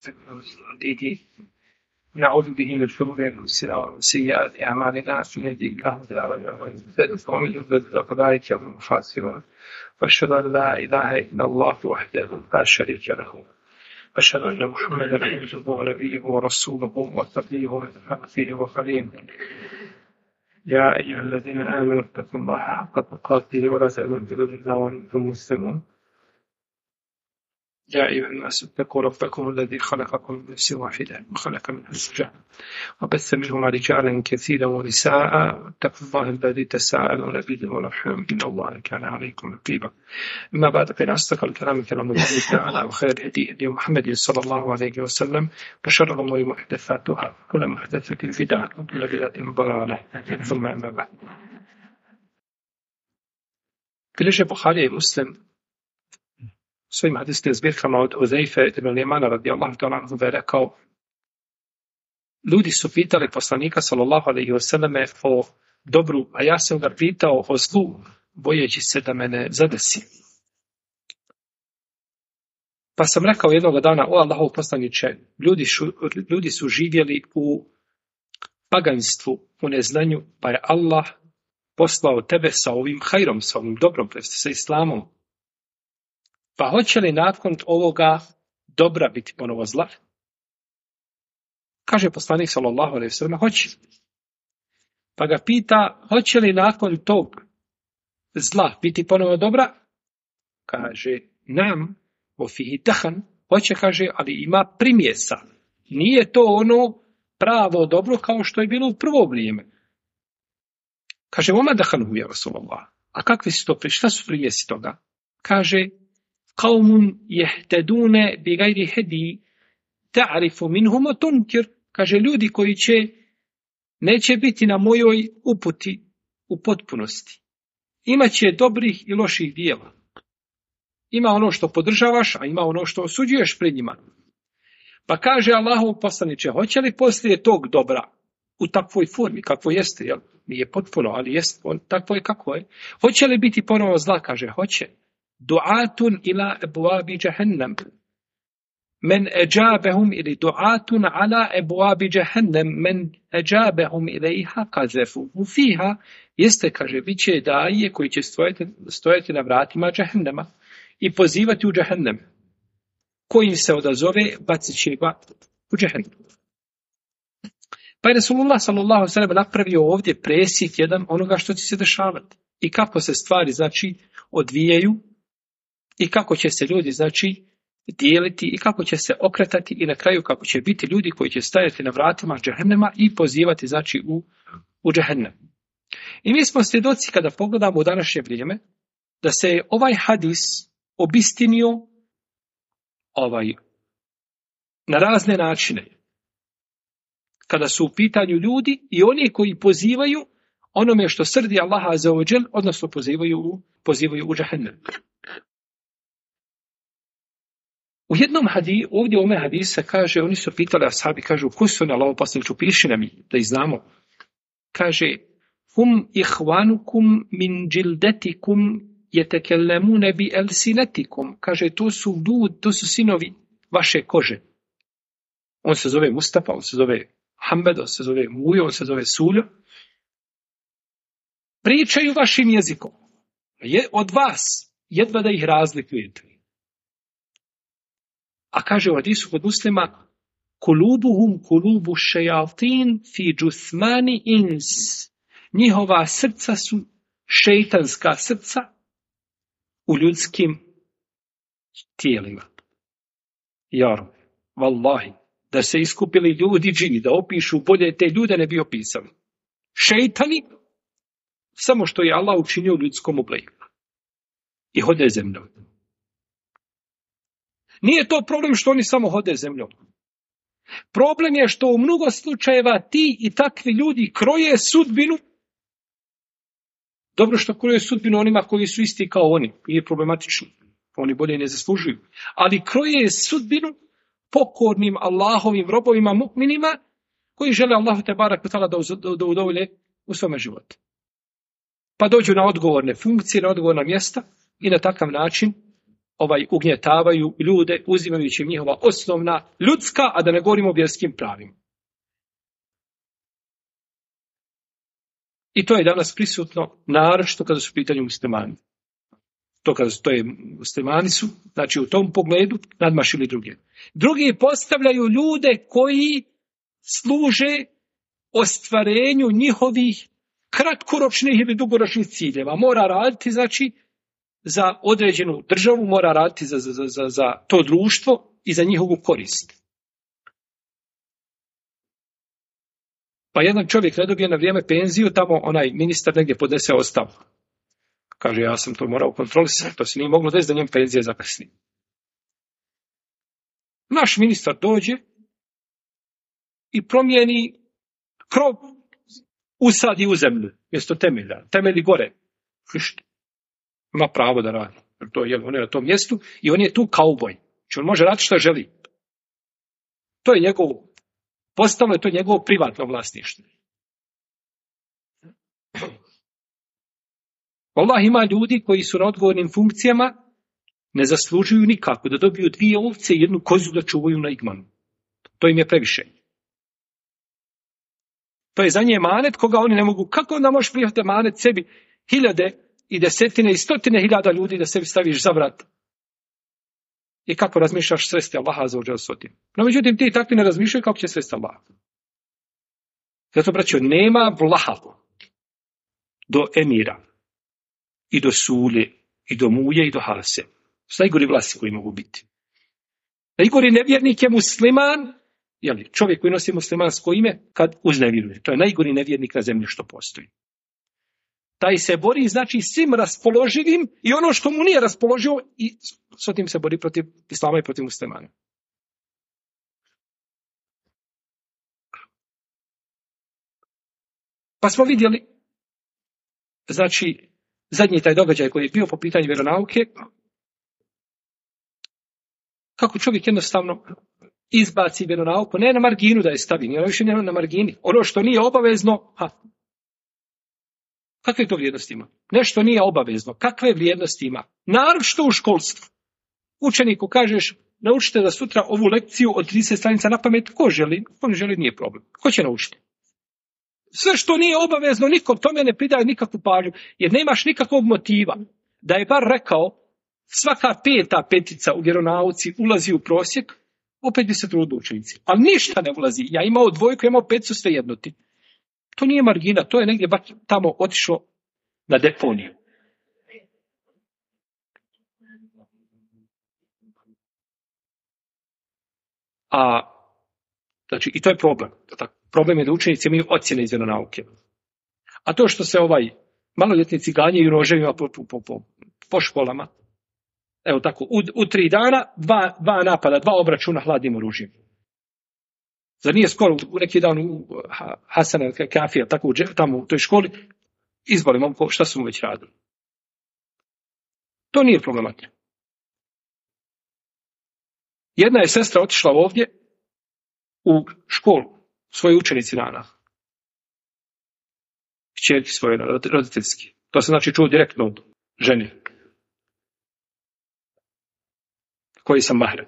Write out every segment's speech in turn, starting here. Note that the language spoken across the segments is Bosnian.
نعوذ به من شرور انفسنا وسيئات اعمالنا من يهده الله فلا مضل له ومن يضلل فاولئك هم الخاسرون واشهد ان لا اله الا الله وحده لا شريك له واشهد ان محمدا عبده ونبيه ورسوله وصفيه من خلقه وخليله يا ايها الذين امنوا اتقوا الله حق تقاته ولا تموتن الا وانتم مسلمون يا أيها الناس اتقوا ربكم الذي خلقكم من نفس واحدة وخلق منها زوجها وبث منهما رجالا كثيرا ونساء اتقوا الله الذي تساءلون به والأرحام إن الله كان عليكم رقيبا أما بعد فإن أصدق الكلام كلام الله تعالى وخير الهدي محمد صلى الله عليه وسلم وشر الأمور محدثاتها كل محدثة بدعة وكل بدعة ضلالة ثم أما بعد. Bilježe Buharija i Muslim svojim hadiskim zbirkama od Huzeife ibn Limana radijallahu ta'ala anhu da je rekao: ljudi su pitali poslanika sallallahu alejhi ve selleme o dobru, a ja sam ga pitao o zlu, bojeći se da mene zadesi. Pa sam rekao jednog dana: o Allahov poslaniče, ljudi su živjeli u paganstvu, u neznanju, pa je Allah poslao tebe sa ovim hajrom, sa ovim dobrom, sa islamom. Pa hoće li nakon ovoga dobra biti ponovo zla? Kaže poslanik sallallahu alejhi ve sellem: hoće. Pa ga pita: hoće li nakon tog zla biti ponovo dobra? Kaže: nam, o fihi dahan. Hoće, kaže, ali ima primjesa. Nije to ono pravo dobro kao što je bilo u prvo vrijeme. Kaže: oma dahanu ja Rasulullah. A kakvi su to, šta su primjesi toga? Kaže: qaumun yahtaduna bi ghairi hadi ta'rifu minhum wa tunkir. Kaže: ljudi koji neće biti na mojoj uputi u potpunosti. Imaće dobrih i loših djela. Ima ono što podržavaš, a ima ono što osuđuješ pred njima. Pa kaže Allahov poslaniče: hoće li poslije tog dobra u takvoj formi kakvo jeste, jel? Nije potpuno, ali jest takvo je kako je. Hoće li biti ponovo zla? Kaže: hoće. Du'atun ila abwabi jahannam. Men ajabahum ili du'atun ala abwabi jahannam men ajabahum ilaiha qazafuhu fiha. Jeste, kaže, biće daje koji će stojati na vratima džahennama i pozivati u džahennem. Ko im se odazove, bacit će ga u džahennem. Pa je Rasulullah sallallahu alejhi ve sellem napravio ovdje presjek jedan onoga što će se dešavati i kako se stvari, znači, odvijaju i kako će se ljudi, znači, dijeliti i kako će se okretati i na kraju kako će biti ljudi koji će stajati na vratima džahennema i pozivati, znači, u džahennem. I mi smo svjedoci kada pogledamo u današnje vrijeme da se je ovaj hadis obistinio na razne načine. Kada su u pitanju ljudi i oni koji pozivaju onome što srdi Allaha azza wa džel, odnosno pozivaju u džahennem. U jednom ovdje u ome hadisa kaže, oni su pitali ashabi, kažu: ko su na Allahov poslaniče, piši nam ih da ih znamo. Kaže: hum ihvanukum min džildetikum yetekellemune bi elsinetikum. Kaže: to su sinovi vaše kože. On se zove Mustafa, on se zove Hamad, on se zove Mujo, on se zove Suljo. Pričaju vašim jezikom. Od vas jedva da ih razlikujete. A kaže u hadisu kod Muslima: kulubuhum kulubu šejatin fi džusmani ins. Njihova srca su šeitanska srca u ljudskim tijelima. Jarom, vallahi, da se iskupili ljudi džini, da opišu bolje te ljude ne bi opisali. Šeitani, samo što je Allah učinio u ljudskom obliku. I hode zemljom. Nije to problem što oni samo hode zemljom. Problem je što u mnogo slučajeva ti i takvi ljudi kroje sudbinu. Dobro što kroje sudbinu onima koji su isti kao oni. Nije problematično. Oni bolje ne zaslužuju. Ali kroje sudbinu pokornim Allahovim robovima, mu'minima, koji žele Allahu te barak da udovolje u svome životu. Pa dođu na odgovorne funkcije, na odgovorna mjesta i na takav način ugnjetavaju ljude, uzimajući njihova osnovna ljudska, a da ne govorimo o vjerskim pravima. I to je danas prisutno, naročito kada su u pitanju muslimani. Muslimani su, znači u tom pogledu, nadmašili druge. Drugi postavljaju ljude koji služe ostvarenju njihovih kratkoročnih ili dugoročnih ciljeva. Mora raditi, znači, za određenu državu, mora raditi za to društvo i za njihovu korist. Pa jedan čovjek ne dobije na vrijeme penziju, tamo onaj ministar negdje podnese ostavku. Kaže, ja sam to morao kontrolisati, to se nije moglo desiti da njemu penzija zakasni. Naš ministar dođe i promijeni krov, usadi u zemlju, mjesto temelja, temelji gore. Krišti. Ima pravo da radi. On je na tom mjestu i on je tu kauboj. Znači on može raditi što želi. To je njegovo, postalo je to njegovo privatno vlasništvo. Allah ima ljudi koji su na odgovornim funkcijama, ne zaslužuju nikako da dobiju 2 ovce i 1 kozu da čuvaju na igmanu. To im je previše. To je za nje emanet koga oni ne mogu. Kako onda možeš prihvatiti emanet sebi 1000 i 10 i 100 hiljada ljudi da sebi staviš za vrat? I kako razmišljaš sresti Allaha za uđel sotim? No međutim, ti takvi ne razmišljaju kako će sresti Allaha. Zato, braćo, nema blaha do emira i do sulje i do muje i do hase. Su najgori vlasti koji mogu biti. Najgori nevjernik je musliman, čovjek koji nosi muslimansko ime, kad uznevjeruje. To je najgori nevjernik na zemlji što postoji. Taj se bori, znači, svim raspoloživim i ono što mu nije raspoloživo i s tim se bori protiv islama i protiv muslimana. Pa smo vidjeli, znači, zadnji taj događaj koji je bio po pitanju vjeronauke, kako čovjek jednostavno izbaci vjeronauku, ne na marginu da je stavi, nije više na margini. Ono što nije obavezno, kakve to vrijednosti ima? Nešto nije obavezno. Kakve vrijednosti ima? Naročito u školstvu. Učeniku kažeš, naučite da sutra ovu lekciju od 30 stranica na pamet. Ko želi? Ko ne želi, nije problem. Ko će naučiti? Sve što nije obavezno, nikom tome ne pridaje nikakvu pažnju, jer nemaš nikakvog motiva. Da je bar rekao, svaka 5. petica u vjeronauci ulazi u prosjek, opet bi se trudili učenici. Ali ništa ne ulazi. Ja imao 2, ja imao 5, su sve jednoti. To nije margina, to je negdje baš tamo otišlo na deponiju. Znači, i to je problem. Problem je da učenici imaju ocjene iz vjeronauke. A to što se maloljetnici ganjaju roževima po školama, evo tako, u 3 dana, 2 napada, 2 obračuna hladnim oružjem. Zar nije skoro u neki dan u Hasana Kafija, tako tamo u toj školi, izbali momko, šta su mu već radili? To nije problematično. Jedna je sestra otišla ovdje u školu, svoji učenici dana. Kćerki svoje roditeljski. To se znači čuo direktno od žene. Koji sam mahrem.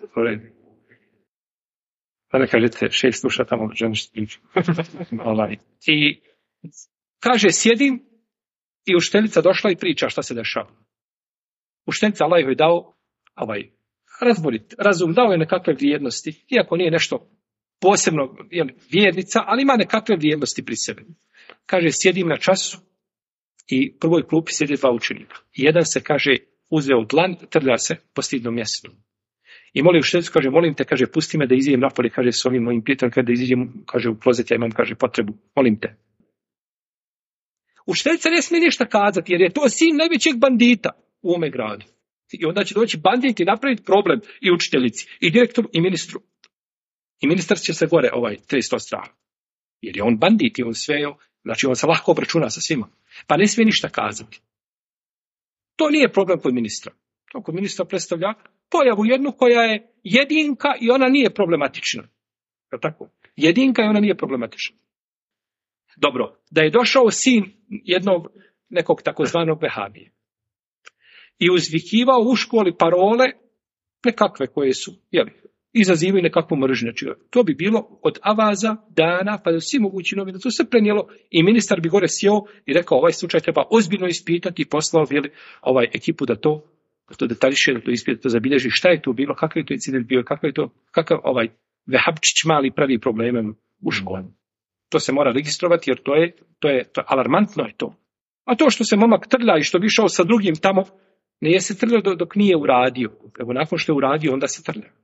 Da ne kažete, šejh sluša tamo žene što priča. I kaže, sjedim i učiteljica došla i priča šta se dešava. Učiteljica Allah joj dao razborit, razum, dao je nekakve vrijednosti, iako nije nešto posebno vjernica, ali ima nekakve vrijednosti pri sebi. Kaže, sjedim na času i prvoj klupi sjede 2 učenika. Jedan se, kaže, uzeo dlan, trlja se po stidnom mjestu. I moli učiteljicu, kaže, molim te, kaže, pusti me da iziđem napolje, kaže, s ovim mojim prijateljem, kada iziđem, kaže, u klozet, ja imam, kaže, potrebu, molim te. Učiteljica ne smije ništa kazati, jer je to sin najvećeg bandita u ovome gradu. I onda će doći bandit i napraviti problem i učiteljici, i direktoru, i ministru. I ministar će se gore 300 strana. Jer je on bandit i on sve, znači on se lahko obračuna sa svima. Pa ne smije ništa kazati. To nije problem kod ministra. To kod ministra predstavlja pojavu jednu koja je jedinka i ona nije problematična. Je tako? Jedinka i ona nije problematična. Dobro, da je došao sin nekog takozvanog vehabije i uzvikivao u školi parole nekakve koje su, izazivaju nekakvu mržnju. Znači, to bi bilo od avaza dana pa do svi mogući novina. To se prenijelo i ministar bi gore sjeo i rekao ovaj slučaj treba ozbiljno ispitati i poslao ekipu da to detaljiše, da to ispita, da to zabilježi. Šta je to bilo, kakav je to incident bio, kakav Vehabčić mali pravi probleme u školi. To se mora registrovati jer to je alarmantno je to. A to što se momak trlja i što bi išao sa drugim tamo, nije se trljao dok nije uradio. Evo nakon što je uradio, onda se trlja.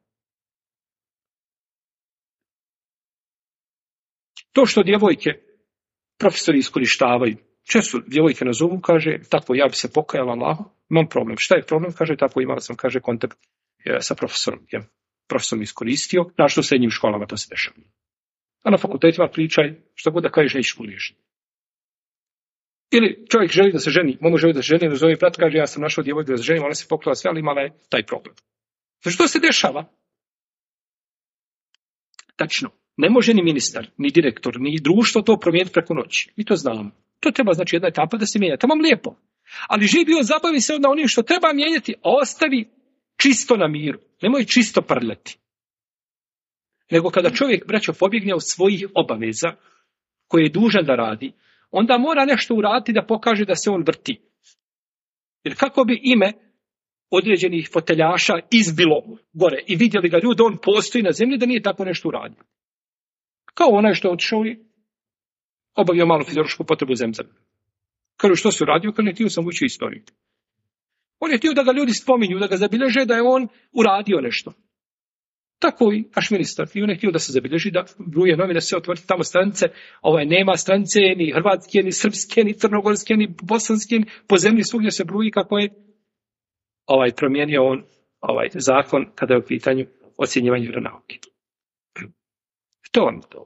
To što djevojke profesori iskorištavaju. Često djevojke nazovu, kaže, tako ja bi se pokajala Allahu, imam problem. Šta je problem? Kaže, tako imala sam, kaže, kontakt sa profesorom. Profesor mi iskoristio, našto u srednjim školama to se dešava. A na fakultetima pričaj, što god da kažeš, nećeš pogriješiti. Ili čovjek želi da se ženi, momak želi da se ženi, nazove brat, kaže, ja sam našao djevojku da se ženi, ona se pokrila sve, ali imala je taj problem. Znači, što se dešava? Tačno. Ne može ni ministar, ni direktor, ni društvo to promijeniti preko noći. Mi to znamo. To treba, znači, jedna etapa da se mijenja. Tamo lijepo. Ali živi bio zabavi se onda onim što treba mijenjati, a ostavi čisto na miru. Nemoj čisto prljati. Nego kada čovjek, braćo, pobjegne od svojih obaveza koje je dužan da radi, onda mora nešto uraditi da pokaže da se on vrti. Jer kako bi ime određenih foteljaša izbilo gore i vidjeli ga ljudi, on postoji na zemlji da nije tako nešto uradio. Kao onaj što je otišao i obavio malu fiziološku potrebu zemzem. Kažu što si uradio, kad ne htio sam učio istoriju. On je htio da ga ljudi spominju, da ga zabilježe da je on uradio nešto. Tako i naš ministar. I on je htio da se zabilježi, da bruje novine, sve otvoriti tamo stranice. Nema stranice ni hrvatske, ni srpske, ni crnogorske, ni bosanske, ni po zemlji svugdje se bruji kako je promijenio on zakon kada je u pitanju ocjenjivanja vjeronauke. To vam to.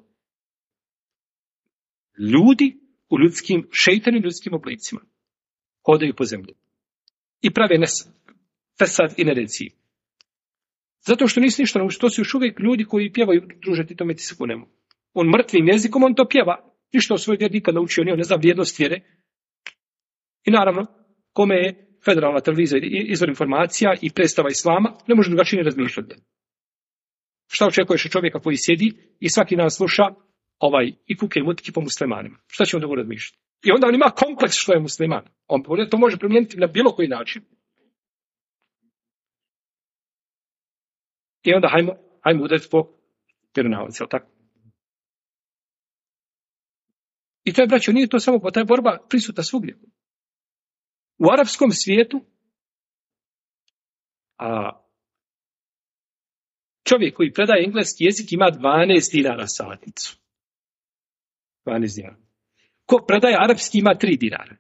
Ljudi u ljudskim, šeitani ljudskim oblicima hodaju po zemlji i prave fesad i neredci. Zato što nisi ništa naučiti, to su još uvijek ljudi koji pjevaju, druže, ti to mi ti se kunemo. On mrtvim jezikom, on to pjeva. Ništa o svojoj vjeri nikad naučio, nije, ne zna vrijednost vjere. I naravno, kome je federalna televizija izvor informacija i predstava islama, ne može drugačije razmišljati. Šta očekuješ od čovjeka koji sjedi i svaki dan sluša i kuke i mutike po muslimanima? Šta će on dobro razmišljati? I onda on ima kompleks što je musliman. On to može promijeniti na bilo koji način. I onda hajmo udariti po vjeronauci, jel tako? I to je, braćo, nije to samo ta je borba prisutna svugdje. U arapskom svijetu čovjek koji predaje engleski jezik ima 12 dinara satnicu. 12 dinara. Ko predaje arapski ima 3 dinara.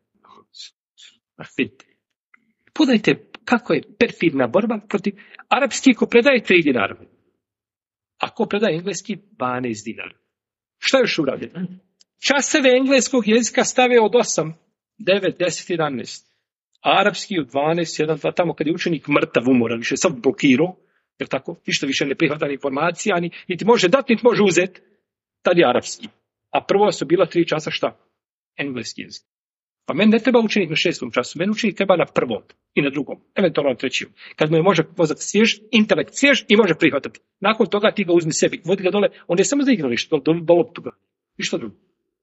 Pogledajte kako je perfidna borba protiv arapski ko predaje 3 dinara. A ko predaje engleski 12 dinara. Šta još uradio? Časeve engleskog jezika stave od 8, 9, 10, 11. A arapski od 12, 1, 2, tamo kad je učenik mrtav umoran, više sam blokirao, jer tako, ništa više ne prihvata informacija, niti može dati, niti može uzeti, tad je arapski. A prvo su bila 3 časa šta? Engleski jezik. Pa meni ne treba učenik na 6. času, meni učenik treba na 1. i na 2. eventualno na 3. Kad mu je može pozvati svjež, intelekt svjež i može prihvatati. Nakon toga ti ga uzmi sebi, vodi ga dole, on je samo za igralište, do loptuga. Ništa drugo.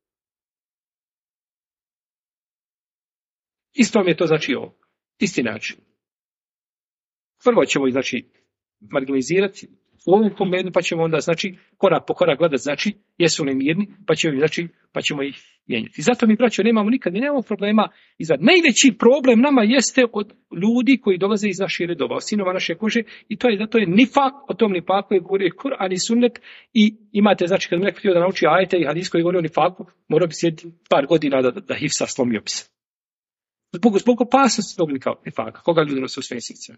Ispravno je to znači ovo. Isti način. Prvo ćemo ih znači marginalizirati u ovom pogledu, pa ćemo onda znači korak po korak gledati znači jesu li mirni, pa ćemo ih mijenjati. Zato mi, braćo, mi nemamo problema izvad. Najveći problem nama jeste od ljudi koji dolaze iz naših redova, od sinova naše kože, i zato je nifak, o tom nifaku je govori Kur'an i sunnet, i imate, znači, kad mi neko htio da nauči ajete i hadis koji govori o nifaku, morao bi sjediti par godina da hifsa slomio bi se. Zbog opasnosti tog nifaka, koga ljudi nose u svojim srcima.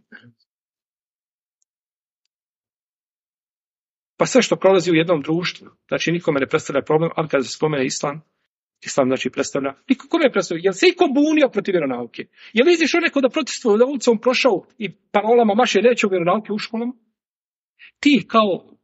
Pa sve što prolazi u jednom društvu, znači nikome ne predstavlja problem, ali kada se spomene islam znači predstavlja, kome je predstavlja? Jel se iko bunio protiv vjeronauke? Jel izišao neko da protestvuje, da ulicom prošao i parolama maše reći o vjeronauke u školama? Ti kao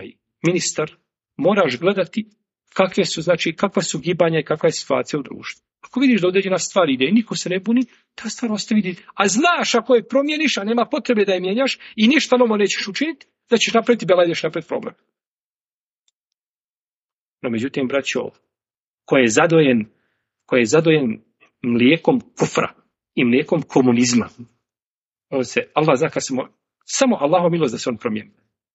ministar moraš gledati kakva su gibanja i kakva je situacija u društvu. Ako vidiš da određena stvar ide i niko se ne buni, ta stvar ostavi ide. A znaš ako je promijeniš, a nema potrebe da je mijenjaš i ništa novo nećeš učiniti, da ćeš napraviti bela, ideš napraviti problem. No međutim, braćo, ko je zadojen mlijekom kufra i mlijekom komunizma, on se, Allah zna kad samo Allahom milost da se on promijeni.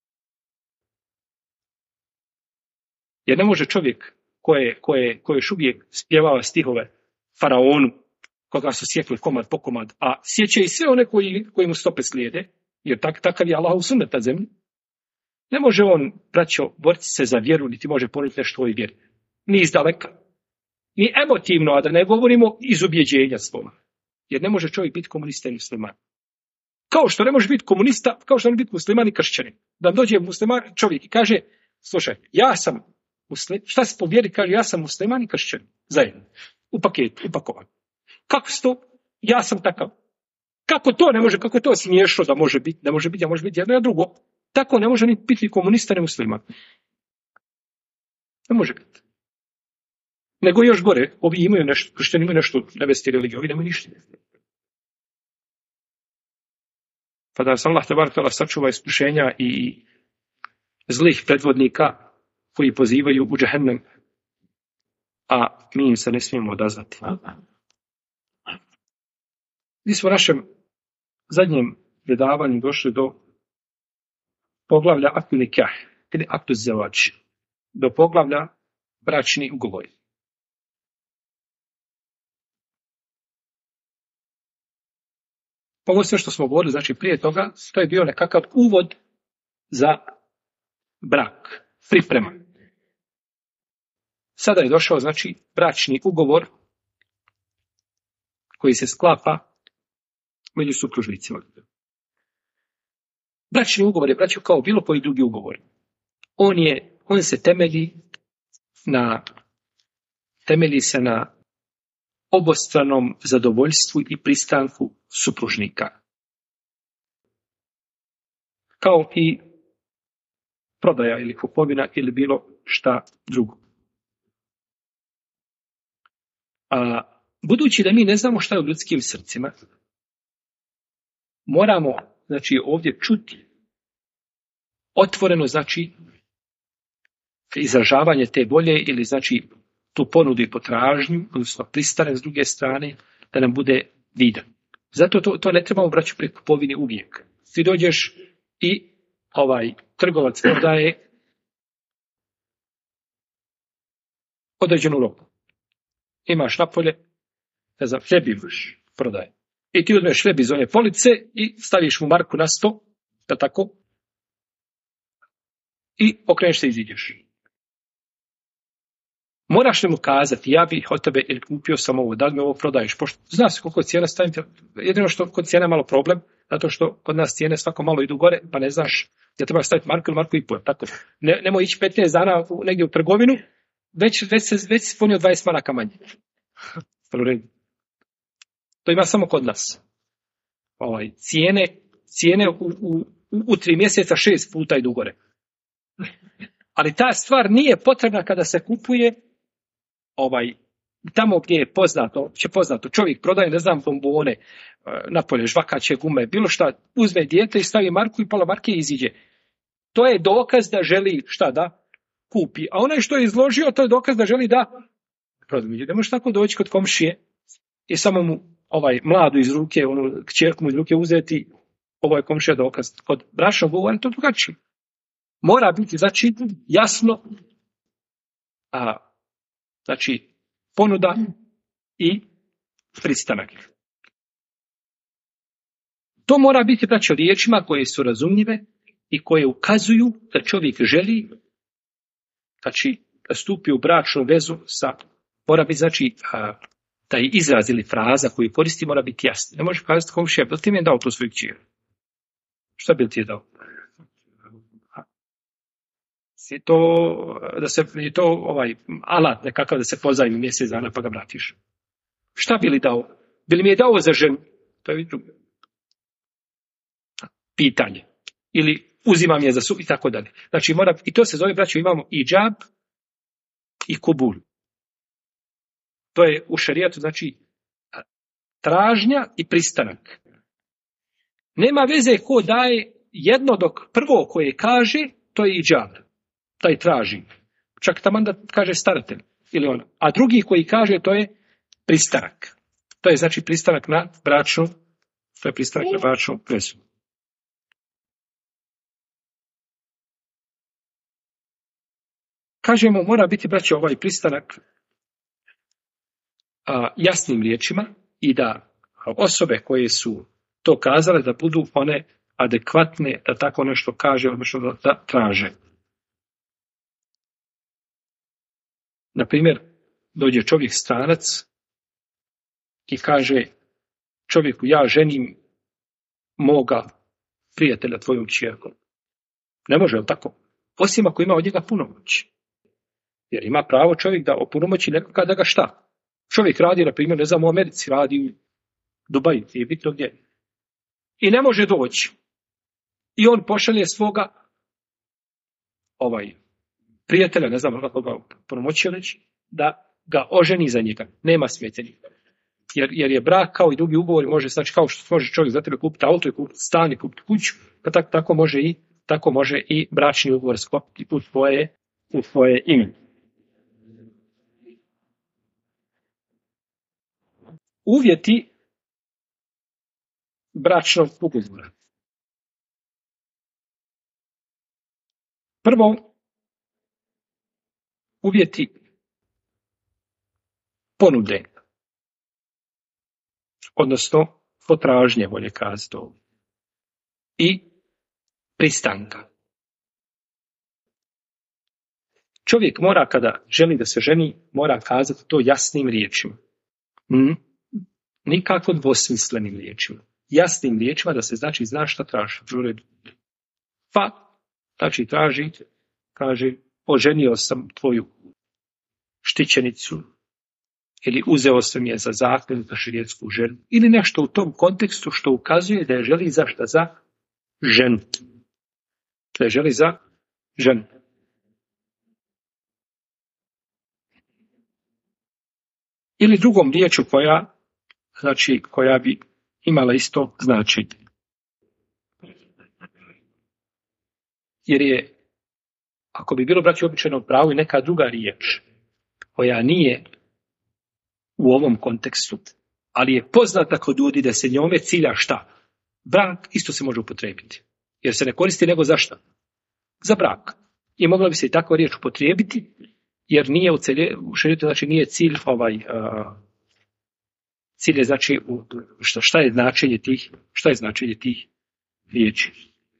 Jer ne može čovjek koje još uvijek spjevava stihove faraonu, koga su sjekli komad po komad, a sjeće i sve one koji mu stope slijede, jer takav je Allah sunnet na zemlji. Ne može on, braćo, boriti se za vjeru, niti može poniti nešto o vjeri. Ni izdaleka. Ni emotivno, a da ne govorimo iz ubjeđenja svoga. Jer ne može čovjek biti komunista i musliman. Kao što ne može biti komunista, kao što ne može biti musliman i kršćanin. Da dođe musliman čovjek i kaže, slušaj, ja sam musliman, šta se po vjeri kaže, ja sam musliman i kršćanin. Zajedno. U paketu, upakovan. Kako se to? Ja sam takav. Kako to ne može, kako je to smiješno da može biti, ne može biti, a može biti jedno i drugo. Tako ne može ni biti komunista, ni musliman. Ne može biti. Nego još gore, ovi imaju nešto, kršćani imaju nešto nevesti religije, ovi nemaju ništa. Pa da nas Allah tebaraka sačuva iskušenja i zlih predvodnika koji pozivaju u džehennem, a mi im se ne smijemo odazvati. Mi smo u našem zadnjem predavanju došli do poglavlja aktu nikah, ili aktu zevač, do poglavlja bračni ugovori. Ovo sve što smo govorili, znači prije toga, to je bio nekakav uvod za brak, priprema. Sada je došao, znači, bračni ugovor koji se sklapa među supružnicima. Bračni ugovor je, braćo, kao bilo koji drugi ugovor. On se temelji se na obostranom zadovoljstvu i pristanku supružnika. Kao i prodaja ili kupovina ili bilo šta drugo. A budući da mi ne znamo šta je u ljudskim srcima, moramo, znači, ovdje čuti otvoreno, znači, izražavanje te volje ili, znači, tu ponudu i potražnju, odnosno pristane s druge strane, da nam bude vidan. Zato to ne trebamo braći pri kupovini uvijek. Ti dođeš i trgovac prodaje određenu robu. Imaš napolje, ne znam, hljeb imaš, prodaje. I ti uzmeš hljeb iz one police i staviš mu marku na 100, da tako, i okreneš se i iziđeš. Moraš li mu kazati, ja bih od tebe ili kupio sam ovo, da li mi ovo prodaješ? Pošto zna se koliko cijena stavite, jedino što kod cijena je malo problem, zato što kod nas cijene svako malo idu gore, pa ne znaš da treba staviti marku ili marku i pol. Tako. Nemoj ići 15 dana negdje u trgovinu, već se ponio 20 maraka manje. To ima samo kod nas. Cijene u 3 mjeseca 6 puta idu gore. Ali ta stvar nije potrebna kada se kupuje tamo gdje je poznato, čovjek prodaje, ne znam, bombone, napolje, žvakaće gume, bilo šta, uzme dijete i stavi marku i pola marke i iziđe. To je dokaz da želi šta da kupi. A onaj što je izložio, to je dokaz da želi da prodaje. Ne može tako doći kod komšije i samo mu mladu iz ruke, kćerku mu iz ruke uzeti, ovo je komšija dokaz. Kod bračnog ugovora to drugačije. Mora biti, znači, jasno, znači, ponuda i pristanak. To mora biti, znači, riječima koje su razumljive i koje ukazuju da čovjek želi, znači, da stupi u bračnu vezu mora biti, znači, taj izraz ili fraza koju koristi mora biti jasna. Ne može kazati komšija, bil ti mi je dao tu svoju kćer? Šta bi ti je dao? Je to alat nekakav da se pozajmi mjesec dana pa ga vratiš. Šta bi li dao? Bi li mi je dao za ženu? To je drugo pitanje. Ili uzimam je za i tako dalje. Znači i to se zove, braćo, imamo i džab i kubul. To je u šerijatu, znači, tražnja i pristanak. Nema veze ko daje jedno dok prvo koje kaže, to je iđab. Taj traži. Čak tamo da kaže staratelj ili on. A drugi koji kaže, to je pristanak. To je znači pristanak na bračnu, to je pristanak na bračnu vezu. Kažemo, mora biti, braće, ovaj pristanak jasnim riječima i da osobe koje su to kazale da budu one adekvatne da tako nešto kaže, odnosno da traže. Na primjer, dođe čovjek stranac i kaže čovjeku, ja ženim moga prijatelja tvojom kćerkom. Ne može, li tako? Osim ako ima od njega punomoć. Jer ima pravo čovjek da opunomoći nekoga da ga šta? Čovjek radi, na primjer, ne znam, u Americi, radi u Dubaju, je bitno gdje. I ne može doći. I on pošalje svoga prijatelja, ne znam kako ga punomoćio reći, da ga oženi za njega. Nema smetnje. Jer je brak kao i drugi ugovori, može, znači kao što može čovjek za tebe kupiti auto i kupiti stan i kupiti kuću, pa tako može i bračni ugovor sklopiti u tvoje ime. Uvjeti bračnog ugovora. Prvo, uvjeti ponude, odnosno potražnje, bolje kazati ovdje, i pristanka. Čovjek mora, kada želi da se ženi, mora kazati to jasnim riječima. Nikako dvosmislenim riječima. Jasnim riječima da se znači zna šta traži. Pa, znači traži, kaže, oženio sam tvoju štićenicu ili uzeo sam je za zakon za širijetsku ženu ili nešto u tom kontekstu što ukazuje da je želi za šta? Za ženu. Da je želi za ženu. Ili drugom riječu koja bi imala isto značenje. Jer je, ako bi bilo, braći, običajno pravo i neka druga riječ koja nije u ovom kontekstu, ali je poznata kod ljudi da se njome cilja šta? Brak isto se može upotrijebiti. Jer se ne koristi nego za šta? Za brak. I mogla bi se i takva riječ upotrijebiti, jer nije u šerijetu, znači nije cilj cilj je znači šta je značenje tih riječi.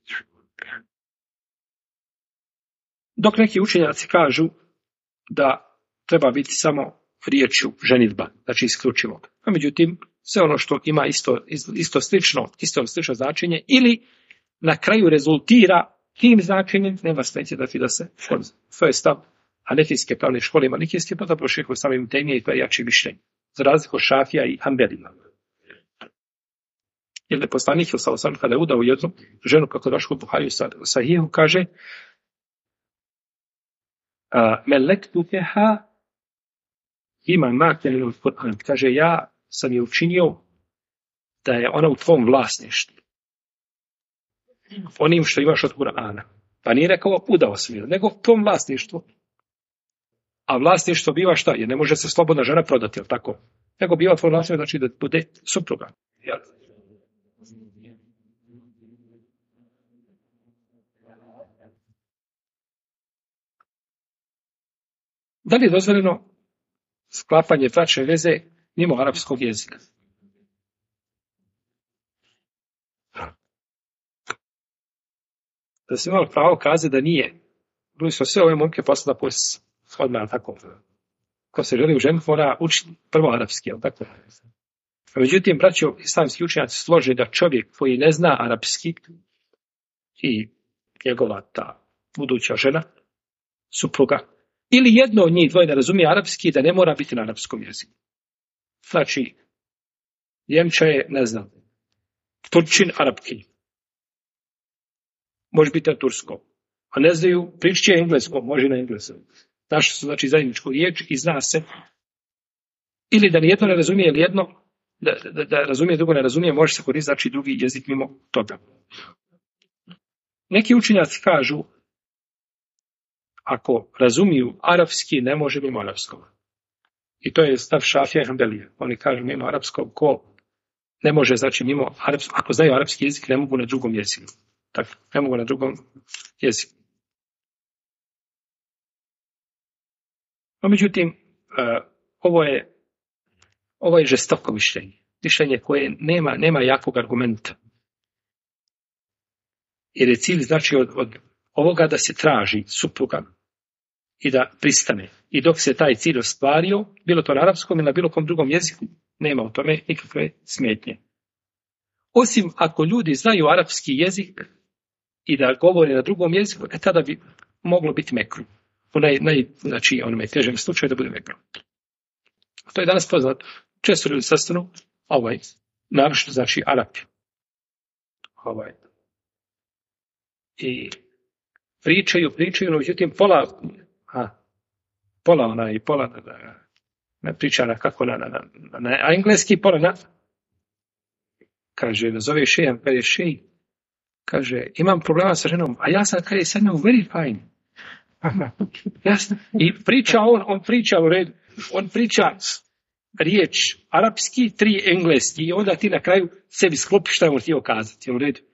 Dok neki učenjaci kažu da treba biti samo riječju ženidba, znači isključivo. A međutim, sve ono što ima isto slično značenje ili na kraju rezultira tim značenjem, nema smetnje da se to je stav hanefijske pravne škole i malikijske, pa zapravo šejh samim temije i to je jači mišljenje. Za razliku od Šafija i Hanbelima. Jer je poslanik sallallahu kada je udao jednu ženu, kako je došlo u Buhariju sahihu, kaže melektukeha ima maknjenu Kur'an. Kaže, ja sam je učinio da je ona u tvom vlasništvu. Onim što imaš od Kur'ana. Pa nije rekao udao sam je, nego u tvom vlasništvu. A vlasništvo biva šta? Jer ne može se slobodna žena prodati, jel tako? Nego biva tvoj vlasništvo, znači da bude supruga. Jel? Da li je dozvoljeno sklapanje bračne veze mimo arapskog jezika? Da se imalo pravo kaze da nije. Bili smo sve ove momke poslati odmah, tako. Ko se želi u ženu, mora učiti prvo arapski, jel tako? Međutim, braćo, islamski učenjaci slože da čovjek koji ne zna arapski i njegova ta buduća žena, supruga, ili jedno od njih dvoje ne razumije arapski, da ne mora biti na arapskom jeziku. Znači, Njemča je, ne znam, Turčin, Arapkin. Može biti na turskom. A ne znaju, pričat će engleskom, može na engleskom. Našli su, znači, zajedničku riječ i Ili da nijedno ne razumije, ili jedno, da razumije, drugo ne razumije, može se koristiti znači drugi jezik mimo toga. Neki učenjaci kažu, ako razumiju arapski, ne može mimo arapskog. I to je stav Šafija i Hanbelije. Oni kažu mimo arapskog, ko ne može, znači mimo arapskog, ako znaju arapski jezik, ne mogu na drugom jeziku. Tako, ne mogu na drugom jeziku. No, međutim, ovo je žestoko mišljenje. Mišljenje koje nema jakog argumenta. Jer je cilj, znači, od ovoga da se traži supruga i da pristane. I dok se taj cilj ostvario, bilo to na arapskom ili na bilo kom drugom jeziku, nema u tome nikakve smetnje. Osim ako ljudi znaju arapski jezik i da govore na drugom jeziku, tada bi moglo biti mekruh. Znači, onome težem slučaju da bude mekruh. To je danas poznato. Često ljudi sastanu, naročito znači Arapi. I pričaju, no međutim pola ne priča na kako na engleski, pola na kaže, nazove šejem, kaže šej, kaže, imam problema sa ženom, a ja sam kaže sa njom very fine. Jasno. I priča on priča riječ arapski, 3 engleski i onda ti na kraju sebi sklopiš šta je on htio kazati. U redu.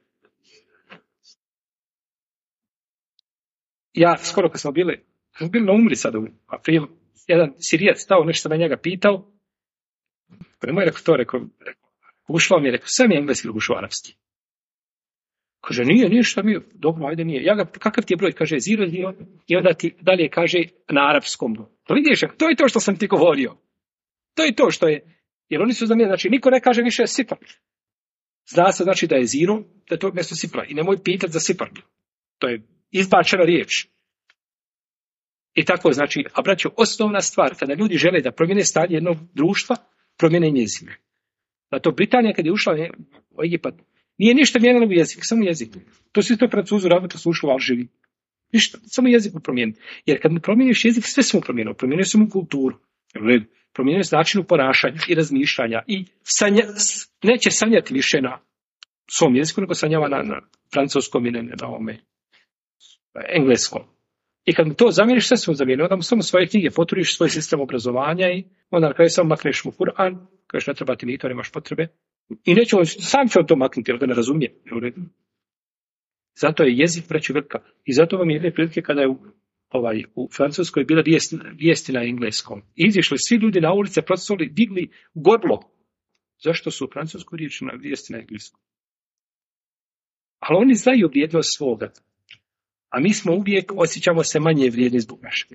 Ja skoro kad smo bili na Umri sad u aprilu, jedan Sirijac stao, nešto na njega pitao, prema je rekao, ušao mi je, rekao, sve mi je engleski, ušao arapski. Kaže, nije šta mi, dobro, ajde nije. Ja ga, kakav ti je broj? Kaže, 0, i onda ti dalje kaže na arapskom. To vidiš, to je to što sam ti govorio. To je to što je, jer oni su za mene, znači, niko ne kaže više sifar. Zna se, znači, da je 0, da je to mjesto sifra. I nemoj pitati za sifar. To je izbačena riječ. I tako, znači, a braćo, osnovna stvar, kada ljudi žele da promijene stanje jednog društva, promijene njezine. Zato Britanija, kad je ušla u Egipat, nije ništa mijenjalo u jezik, samo jezik. To su to Francuzu radili, to su ušli u Alžiri. Ništa, samo jezik mu promijeni. Jer kad mu promijeniš jezik, sve su mu promijenilo. Promijenio su mu kulturu. Promijenio su načinu ponašanja i razmišljanja. I neće sanjati više na svom jeziku, nego sanjava na francuskom i na ovome engleskom. I kad mu to zamijeniš, sve su mu zamijenili. Onda mu samo svoje knjige poturiš, svoj sistem obrazovanja i onda na kraju samo makneš mu Kur'an, kažeš ne treba ti ni to, nemaš potrebe. I neće on, sam će on to maknuti, jer ga ne razumije. Zato je jezik preći velika. I zato vam je jedne prilike kada je u Francuskoj bila vijesti na engleskom. Izišli svi ljudi na ulice, procesori, digli godlo. Zašto su u Francuskoj vijesti na engleskom? Ali oni znaju vrijednost svoga. A mi smo uvijek osjećamo se manje vrijedni zbog našeg.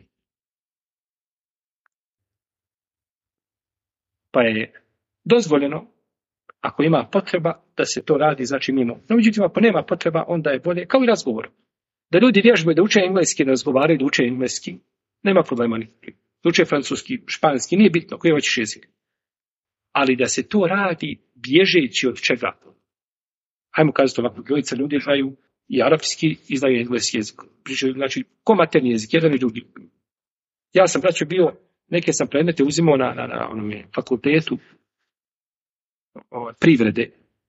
Pa je dozvoljeno, ako ima potreba, da se to radi, znači mimo. No, međutim, ako nema potreba, onda je bolje, kao i razgovor. Da ljudi vježbaju da uče engleski, da razgovaraju, da uče engleski, nema problema nikakvih. Da uče francuski, španski, nije bitno koji hoćeš jezik. Ali da se to radi bježeći od čega? Hajmo kazati ovako, dvojica ljudi znaju i arapski i znaju engleski jezik. Pričaju, znači, ko materni jezik, jedan i drugi. Ja sam, braćo, bio, neke sam predmete uzimao na onome fakultetu privrede.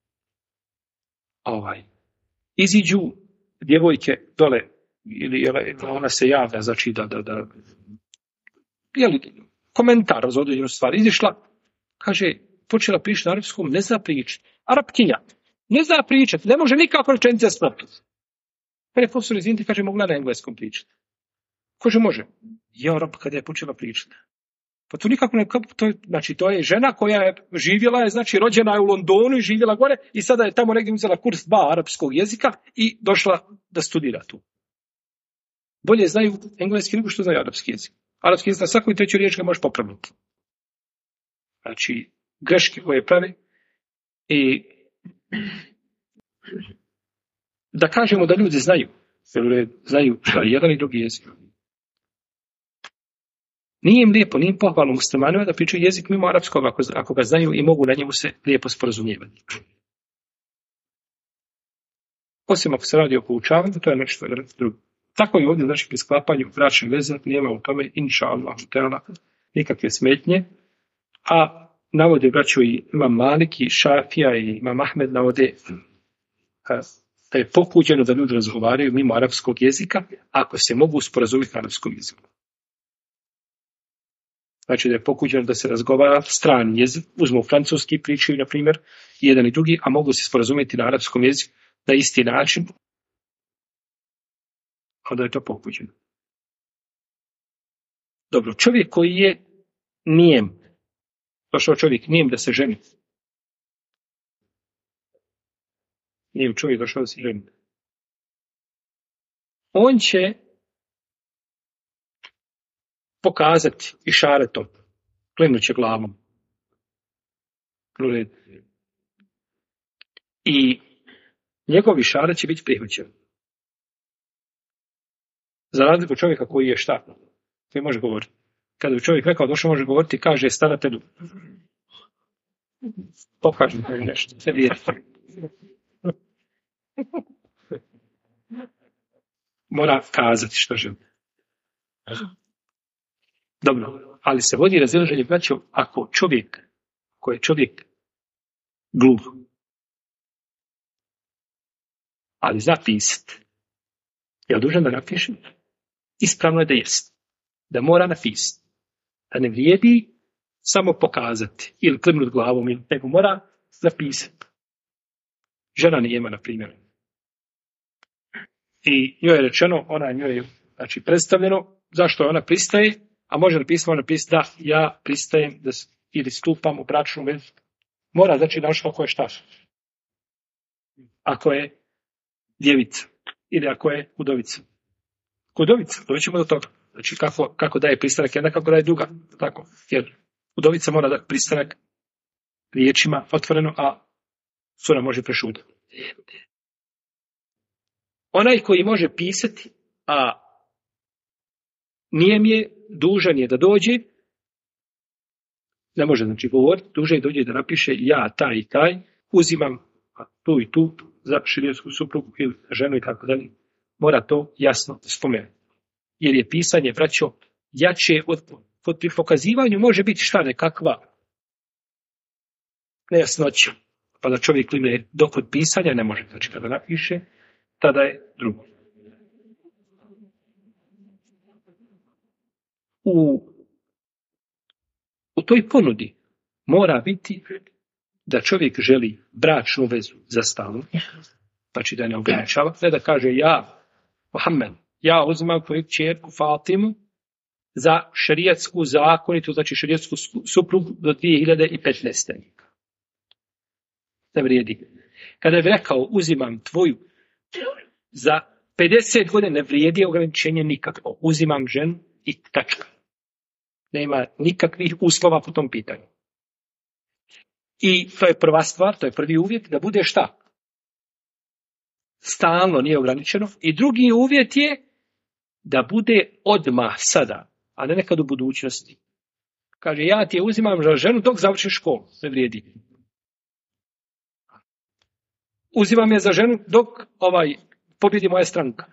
Iziđu djevojke dole, ili ona se javlja, znači da komentar za određenu stvar. Izišla, kaže, počela pričati na arapskom, ne zna pričati. Arapkinja, ne zna pričati, ne može nikako rečenica sklopiti. Mene profesor iz Indije kaže, mogla na engleskom pričati. Kaže, može. Ja, Arap, kada je počela pričati. Pa to nikako ne, znači to je žena koja je živjela, je znači rođena je u Londonu i živjela gore i sada je tamo negdje uzela kurs 2 arapskog jezika i došla da studira tu. Bolje znaju engleski nego što znaju arapski jezik. Arapski jezik na svaku treću riječ ga možeš popraviti. Znači, greške koje prave i da kažemo da ljudi znaju šta je jedan i drugi jezik. Nije im lijepo, nije im pohvalno muslimanima da pričaju jezik mimo arapskog ako ga znaju i mogu na njemu se lijepo sporazumijevati. Osim ako se radi o poučavanju, to je nešto drugo. Tako i ovdje, znači, pri sklapanju bračne veze nema u tome, inša Allah, nikakve smetnje. A navode, braćo, i Imam Malik, i Šafija, i Imam Ahmed navode da je pokuđeno da ljudi razgovaraju mimo arapskog jezika, ako se mogu sporazumiti na arapskom jeziku. Znači da je pokuđeno da se razgovara strani jezik, uzmu francuski, pričaju, na primjer, jedan i drugi, a mogu se sporazumjeti na arapskom jeziku na isti način, onda je to pokuđeno. Dobro, čovjek koji je nijem, došao čovjek nijem da se ženi. Nijem čovjek došao da se ženi. On će pokazati išaretom, klinuće glavom. I njegov išaret će biti prihvaćen. Za razliku čovjeka koji je šta? Koji može govoriti. Kada bi čovjek rekao došao može govoriti, kaže staratelju. Pokaži mi nešto. Se vjeri. Mora kazati što želi. Dobro, ali se vodi razilaženje, braćo, ako je čovjek gluh, ali zna pisati, je li dužan da napiše? Ispravno je da jest. Da mora napisati. Da ne vrijedi samo pokazati ili klimnuti glavom, nego mora napisati. Žena nijema, na primjer. I njoj je rečeno, njoj je predstavljeno zašto ona pristaje, a može napisati da ja pristajem da ili stupam u bračnu vezu. Mora znači našlo ako je šta. Ako je djevica ili ako je udovica. Udovica, doćemo do toga. Znači kako daje pristanak jedna, kako daje druga. Tako. Jer udovica mora dati pristanak riječima otvoreno, a sura može prešutiti. Onaj koji može pisati, a nijem je, dužan je da dođe, ne može znači govoriti, dužan je dođe da napiše ja taj i taj, uzimam tu i tu za širijsku suprugu ili ženu i tako dalje. Mora to jasno spomenuti. Jer je pisanje, braćo, jače od pri pokazivanju može biti šta nekakva nejasnoća. Pa da čovjek klimne, dok od pisanja ne može. Znači kada napiše, tada je drugo. U toj ponudi mora biti da čovjek želi bračnu vezu za stalno, znači da ne ograničava, ne da kaže ja, Mohamed, ja uzimam tvoju kćerku Fatimu za šerijatsku zakonitu, znači šerijatsku suprugu do 2015. Ne vrijedi. Kada bi rekao uzimam tvoju za 50 godina, ne vrijedi ograničenje nikakvo. Uzimam ženu i tačka. Nema nikakvih uslova po tom pitanju. I to je prva stvar, to je prvi uvjet, da bude šta? Stalno, nije ograničeno. I drugi uvjet je da bude odmah sada, a ne nekad u budućnosti. Kaže, ja ti je uzimam za ženu dok završiš školu. Ne vrijedi. Uzimam je za ženu dok pobjedi moja stranka.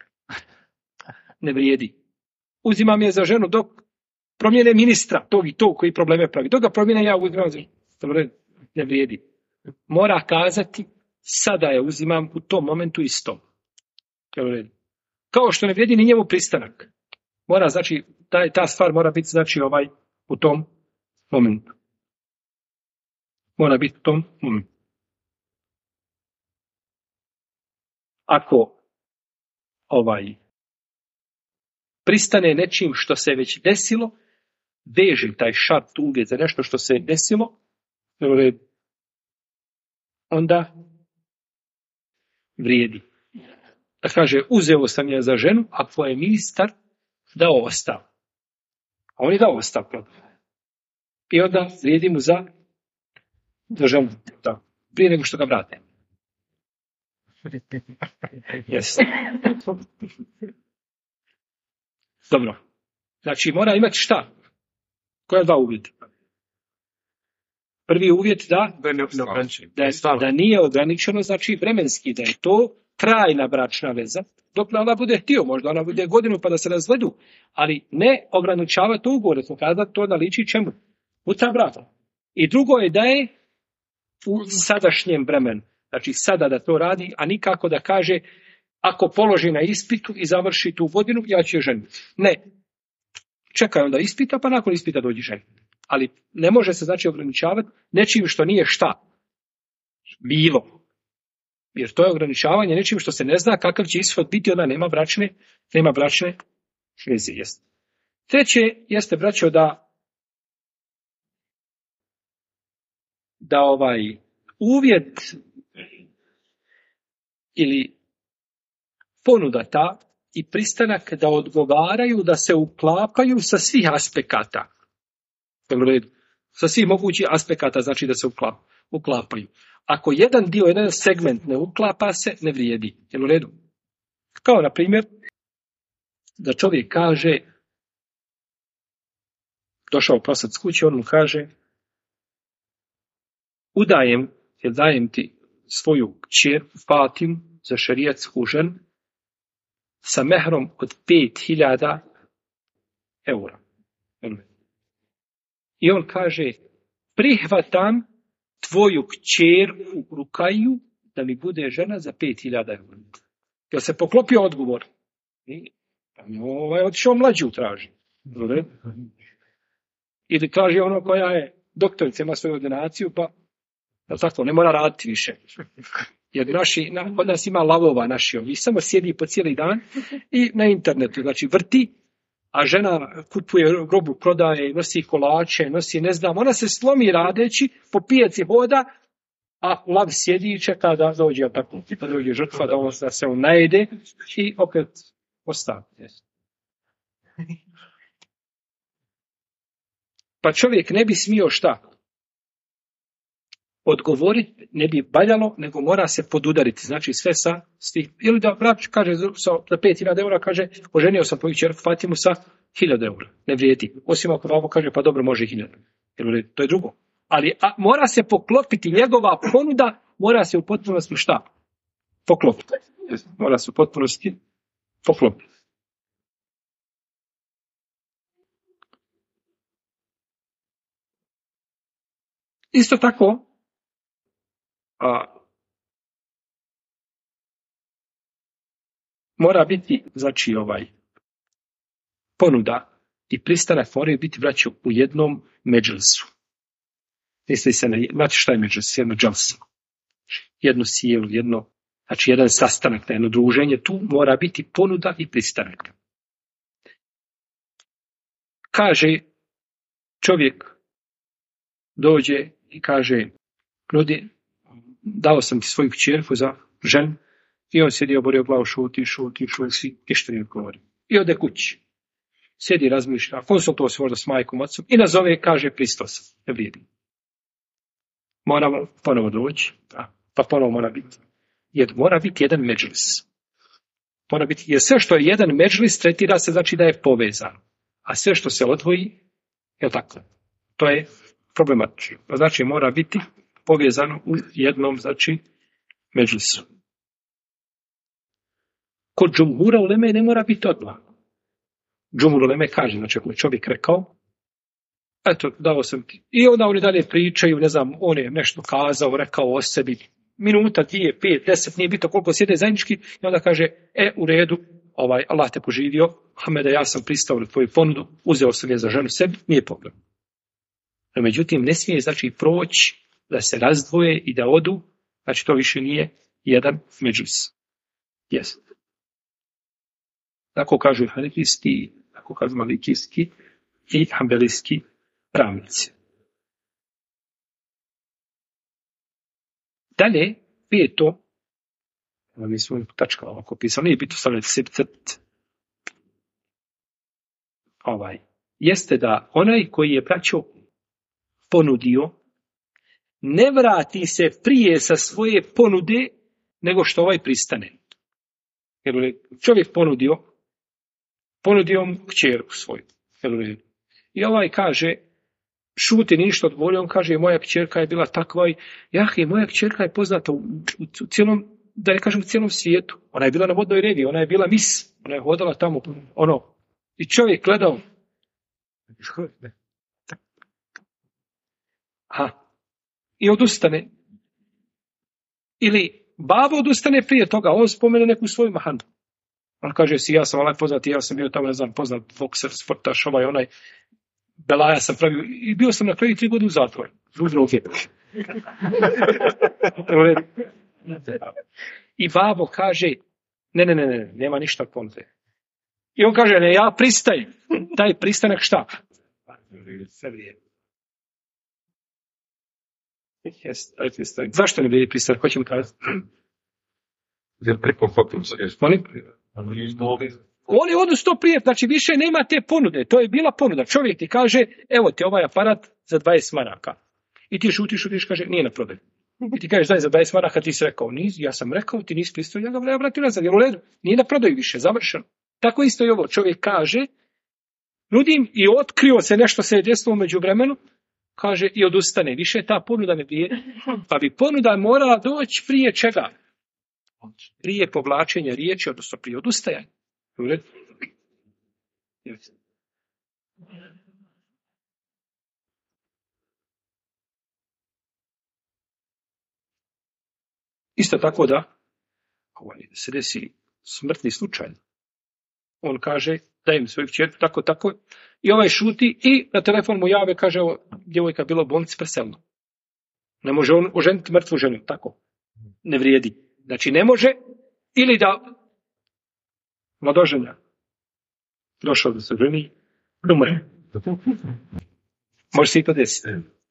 Ne vrijedi. Uzimam je za ženu dok promijene ministra, tog i tog koji probleme pravi. Dok ga promijene, ja uzimam za ženu. Ne vrijedi. Mora kazati, sada je uzimam u tom momentu isto. Kao što ne vrijedi ni njemu pristanak. Mora, znači, ta stvar mora biti, znači, u tom momentu. Mora biti u tom momentu. Ako pristane nečim što se već desilo, veže taj šart uvjet za nešto što se desilo, onda vrijedi. Da kaže, uzeo sam je za ženu, ako je ministar dao ostav. A on je dao ostav. I onda vrijedi mu za ženu. Da. Prije nego što ga vrate. Yes. Dobro. Znači, mora imati šta? Koja dva uvjeta? Prvi uvjet da nije ograničeno, znači vremenski, da je to trajna bračna veza, dok ona bude htio, možda ona bude godinu pa da se razvedu, ali ne ograničavati ugovor, smo kazati to da liči čemu? Puta brata. I drugo je da je u sadašnjem vremenu. Znači sada da to radi, a nikako da kaže ako položi na ispitu i završi tu godinu, ja ću je ženiti. Ne. Čekaj onda ispita, pa nakon ispita dođi ženiti. Ali ne može se znači ograničavati nečim što nije šta bilo. Jer to je ograničavanje nečim što se ne zna kakav će ishod biti, onda nema bračne veze. Treće jeste, braćo, da uvjet ili ponuda ta i pristanak da odgovaraju, da se uklapaju sa svih aspekata. Sa svih mogućih aspekata znači da se uklapaju. Ako jedan dio, jedan segment ne uklapa se, ne vrijedi. Jel u redu? Kao na primjer, da čovjek kaže, došao prasac kući, on mu kaže, dajem ti svoju kćer Fatimu za šerijatsku ženu sa mehrom od 5.000 eura. I on kaže, prihvatam tvoju kćer u Rukaju da mi bude žena za 5.000 eura. Jel se poklopio odgovor? Otišao mlađu traži. Ili traži ono koja je doktorica, ima svoju ordinaciju, pa tako, ne mora raditi više. Jer kod nas ima lavova naši, i samo sjedi po cijeli dan i na internetu, znači vrti, a žena kupuje robu, prodaje, nosi kolače, nosi ne znam, ona se slomi radeći, po pijaci hoda, a lav sjedi i čeka da dođe, da dođe žrtva, da se on najede i opet ostane. Pa čovjek ne bi smio šta? Odgovoriti ne bi valjalo, nego mora se podudariti. Znači sve sa svih. Ili da brat kaže za 5.000 eura, kaže, oženio sam tvoju kćerku Fatimu sa 1.000 eura. Ne vrijedi. Osim ako babo kaže, pa dobro, može 1.000. To je drugo. Ali mora se poklopiti njegova ponuda, mora se u potpunosti šta? Poklopiti. Mora se u potpunosti poklopiti. Isto tako, mora biti, znači, ponuda i pristanak moraju biti, braćo, u jednom međlisu. Misli se znači šta je međlis? Jedno džalsa. Jedno sjelu, znači jedan sastanak, jedno druženje, tu mora biti ponuda i pristanak. Kaže, čovjek dođe i kaže, nudi, dao sam ti svoju kćerku za ženu, i on sjedi, oborio glavu, šuti, ništa nije govori. I ode kući. Sjedi, razmišlja, konsultovao se možda s majkom, ocom, i nazove, kaže, pristao sam, ne vrijedi. Moramo ponovo doći, pa ponovo mora biti. Jer mora biti jedan međlis. Mora biti, jer sve što je jedan međlis tretira se, znači da je povezano. A sve što se odvoji, je tako. To je problematično. Znači mora biti povezano u jednom, znači, međlisu. Kod džumhura uleme ne mora biti odmah. Džumhur uleme kaže, znači ako je čovjek rekao, eto, dao sam ti. I onda oni dalje pričaju, ne znam, on je nešto kazao, rekao o sebi. Minuta, 2, 5, 10, nije bitno koliko sjede zajednički. I onda kaže, u redu, Allah te poživio, Hamede, ja sam pristao na tvoju ponudu, uzeo sam je za ženu sebi, nije problem. No, međutim, ne smije, znači, proći da se razdvoje i da odu, znači to više nije jedan međlis. Jest. Tako kažu hanefijski, tako kažu malikijski i hambelijski pravnici. Dalje, 5. Mi smo tačka ovako pisali, nije bitno stavljati sebi crt. Jeste da onaj koji je braćo ponudio, ne vrati se prije sa svoje ponude nego što pristane. Jer čovjek ponudio mu kćerku svoju. I kaže, šuti ništa odgovorio, on kaže, moja kćerka je bila takva i moja kćerka je poznata u cijelom, da ne kažem u cijelom svijetu. Ona je bila na vodnoj reviji, ona je bila mis, ona je hodala tamo, i čovjek gledao. I odustane. Ili babo odustane prije toga, on spomene neku svoju mahanu. On kaže si, ja sam onaj poznat, ja sam bio tamo, ne znam, poznat bokser, sportaš, onaj, belaja sam pravio, i bio sam na kraju 3 godine u zatvoru. I babo kaže, ne, nema ništa ponude. I on kaže, ne, ja pristajem. Taj pristanak šta? Zašto ne bi pristanak? Hoćemo kazati. Oni odu 100 prije, znači više nema te ponude. To je bila ponuda. Čovjek ti kaže, evo ti ovaj aparat za 20 maraka. I ti šutiš, kaže, nije na prodaju. I ti kažeš, daj za 20 maraka, ti si rekao, ja sam rekao, ti nisi pristao, ja ga vratio nazad, jer u redu, nije na prodaju više, završeno. Tako isto i ovo, čovjek kaže, nudim i otkrio se nešto se je desilo među vremenu, kaže i odustane, više ta ponuda ne bije, pa bi ponuda morala doći prije čega? Prije povlačenja riječi, odnosno prije odustajanja. U redu? Isto tako da se desi smrtni slučaj. On kaže, daj mi svoju kćerku, tako. I ovaj šuti i na telefon mu jave, kaže, djevojka bila u bolnici preselno. Ne može on oženiti mrtvu ženu, tako. Ne vrijedi. Znači ne može, ili da mladoženja došao da se ženi, umre. Može se i to desiti.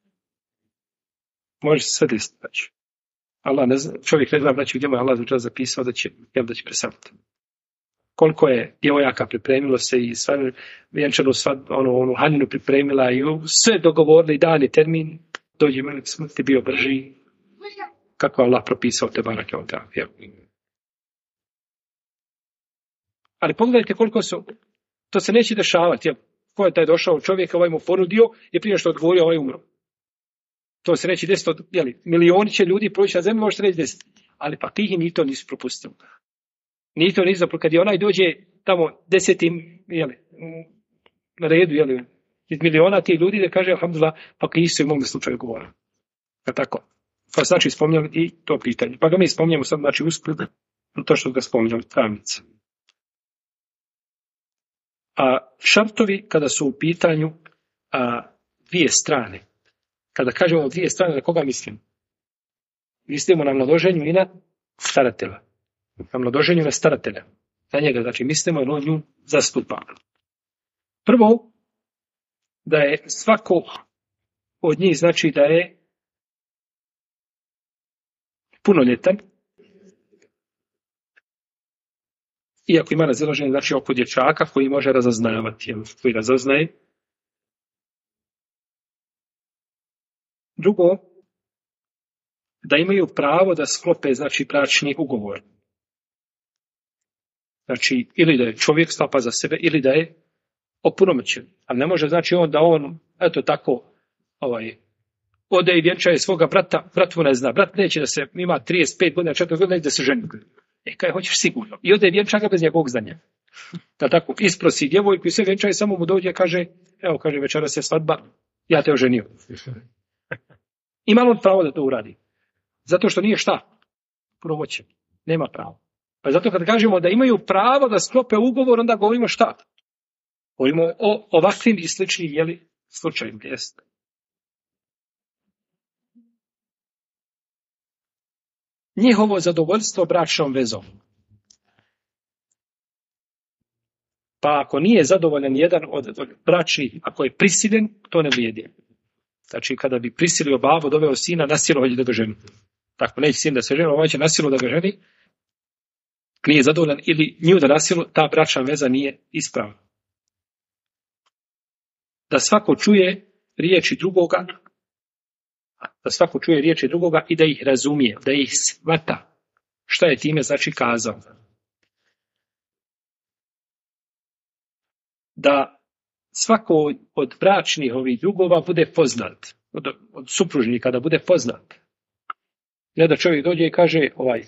Može se sve desiti, znači. Allah ne zna, čovjek ne zna, znači, gdje mu je Allah zapisao da će preseliti. Koliko je djevojaka pripremilo se i vjenčanu onu haljinu pripremila i sve dogovorili, dani, termin, dođe melek smrti, bio brži. Kako je Allah propisao te barake od ta. Ali pogledajte koliko su, to se neće dešavati. Ko je taj došao čovjek, ovaj mu ponudio i prije što odgovorio, ovaj umro. To se neće desiti, milioni će ljudi proći na zemlji, može se neće desiti. Ali pa tihi ni to nisu propustili. Ni to nisu, kad je onaj dođe tamo 10. Na redu, iz miliona tih ljudi da kaže, alhamdulillah, pa nisu imali slučaju govora. Tako. Pa znači spominjali i to pitanje. Pa ga mi spominjamo sad, znači uspred, to što ga spominjali, pravnice. A šartovi kada su u pitanju dvije strane. Kada kažemo dvije strane, na koga mislim? Mislimo na mladoženju i na staratelja. Na mladoženju na staratelja. Na njega, znači mislimo na nju zastupa. Prvo, da je svako od njih, znači da je punoljetan, iako ima razilaženje, znači oko dječaka koji može razaznavati, koji razaznaje. Drugo, da imaju pravo da sklope, znači, bračni ugovor. Znači, ili da je čovjek sklapa za sebe, ili da je opunomoćen. Ali ne može, znači, da on, eto tako, ode i vjenčaje svoga brata, brat mu ne zna, brat neće da se, ima 35 godina, 4 godina, neće da se ženi. Kaj hoćeš sigurno. I ode i vjenča ga bez njegovog znanja. Da tako, isprosi djevojku i sve vjenčaje, samo mu dođe, kaže, večeras je svadba, ja te oženio. Ima li on pravo da to uradi? Zato što nije šta? Punomoćen. Nema pravo. Pa zato kad kažemo da imaju pravo da sklope ugovor, onda govorimo šta? Govorimo o ovakvim i sličnim, slučajima. Jeste. Njihovo zadovoljstvo bračnom vezom. Pa ako nije zadovoljan jedan od bračnih, ako je prisiljen, to ne vrijedi. Znači, kada bi prisilio babu, doveo sina, nasilo da ga ženi. Tako, neće sin da se ženi, ovaj će nasilo da ga ženi, nije zadovoljan, ili nju da nasilo, ta bračna veza nije ispravna. Da svako čuje riječi drugoga, i da ih razumije, da ih shvata. Šta je time znači kazao? Da svako od bračnih ovih drugova bude poznat, od supružnika da bude poznat. Ne da čovjek dođe i kaže,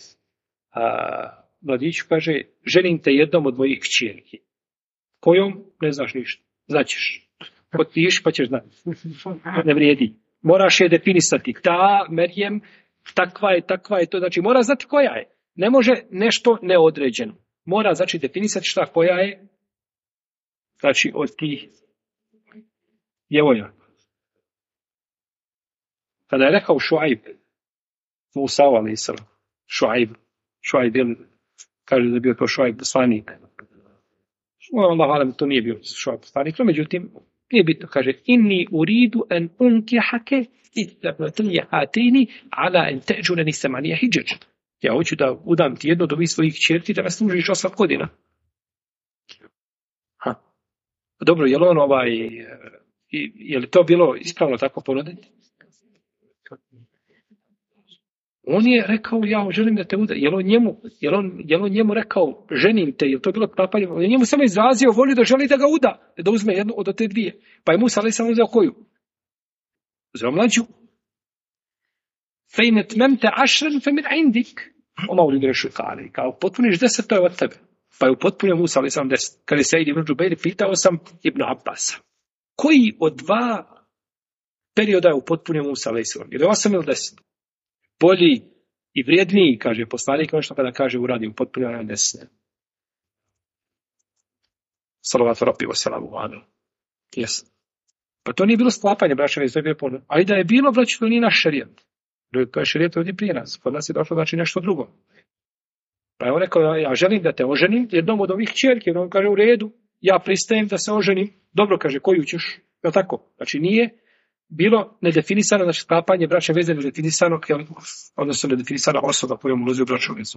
mladiću kaže, ženim te jednom od mojih kćerki. Kojom? Ne znaš ništa. Znaćeš. Potiš pa ćeš znati. Ne vrijedi. Moraš je definisati. Ta Merjem, takva je to. Znači, mora znati koja je. Ne može nešto neodređeno. Mora, znači, definisati šta koja je. Znači, od tih djevojaka. Kada je rekao Šuajb, Musa alaih salam, Šuajb je, kaže da je bio to Šuajb poslanik. Allah alam, to nije bio Šuajb poslanik, no međutim, nije bitno, kaže, inni uridu en unkihake idabnatlije hatini ala en teđureni semanija hijđeđ. Ja hoću da udam ti jedno od ovih svojih čerti da me služiš 8 godina. Dobro, je li on je li to bilo ispravno tako ponuditi? On je rekao, ja želim da te udam. Je li on njemu rekao, ženim te, je li to bilo papanje? On je njemu samo izrazio, volio da želi da ga uda, da uzme jednu od te dvije. Pa je Musa alaih salam uzeo koju? Uzeo mlađu. Fejnet memte ašren femir indik. Oma uli grešu kale. Kao potpuniš 10, to je od tebe. Pa je upotpunio Musa alaih salam 10. Kada je Sejid ibn Džubeir, pitao sam Ibn Abbasa. Koji od 2 perioda je upotpunio Musa alaih salam? Je li 8 ili 10? Bolji i vrijedniji, kaže poslanik, kao što kada kaže uradi upotpunio na 10. Salavatu rabbi wa salamu alaihi. Yes. Pa to nije bilo sklapanje, braćo, to je bio ponud. A i da je bilo, braćo, to nije naš šerijat. To je šerijat ovdje prije nas. Kod nas je došlo, znači, nešto drugo. Pa je on rekao, ja želim da te oženim jednom od ovih čerki. On kaže, u redu, ja pristajem da se oženim. Dobro, kaže, koju ćeš? Je li tako? Znači, nije bilo nedefinisano, znači, sklapanje braće veze nedefinisano, odnosno nedefinisana osoba kojom ulazi u braću vezu.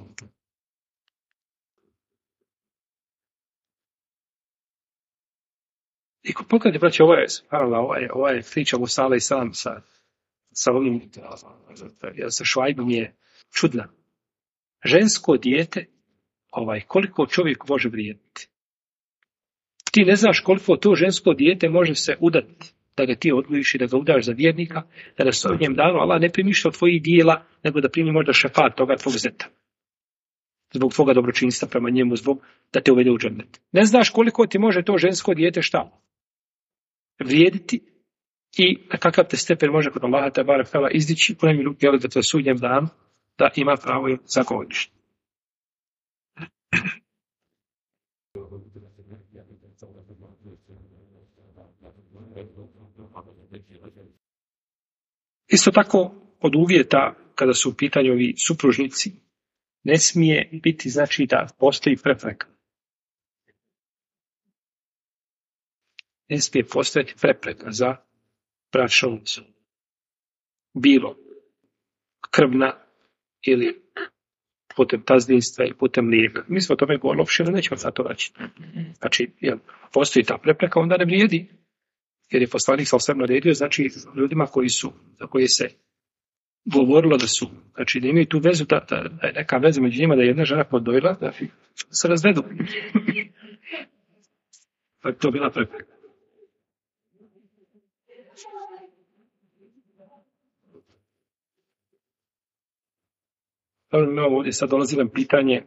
I pogledajte, braće, ovo je priča Musa alaih salam sa ovim, sa Šuajbom je čudna. Žensko dijete, koliko čovjek može vrijediti. Ti ne znaš koliko to žensko dijete može se udati, da ga ti odgojiš i da ga udaš za vjernika, da na sudnjem danu Allah ne primi što od tvojih dijela, nego da primi možda šefat toga tvog zeta. Zbog tvoga dobročinstva prema njemu, zbog da te uvede u džennet. Ne znaš koliko ti može to žensko dijete šta vrijediti i na kakav te stepen može kod Allaha te barek tala izdići, u najmi ruke, da te sudnjem danu da ima pravo i za godište. Isto tako, od uvjeta, kada su u pitanju ovi supružnici, ne smije biti, znači, da postoji prepreka. Ne smije postojati prepreka za bračnu vezu. Bilo krvna ili putem tazdinstva ili putem lijeka. Mi smo o tome govorili, opširno nećemo za to reći. Znači, postoji ta prepreka, onda ne vrijedi. Jer je poslanik sa osvrno naredio, znači, ljudima za koje se govorilo da su, znači, da imaju tu vezu, da je neka veza među njima, da je jedna žena podojila, da se razvedu. Pa je to bila prepreka. Ovdje sad dolazi nam pitanje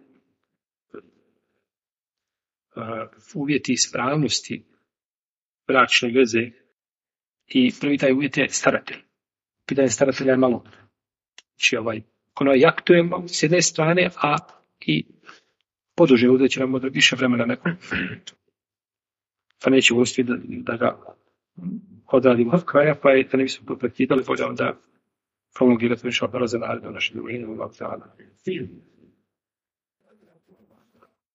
uvjeti ispravnosti bračne veze i prvi taj uvjet je staratelj. Pitanje staratelja je malo. Znači ono je aktuelno s jedne strane, a i poduže ovdje će nam više vremena neko. Pa neće uspjeti da ga odradimo od kraja, pa je da ne bismo to prekidali, bolje onda prolongirati više odbora za naredno naše druženje.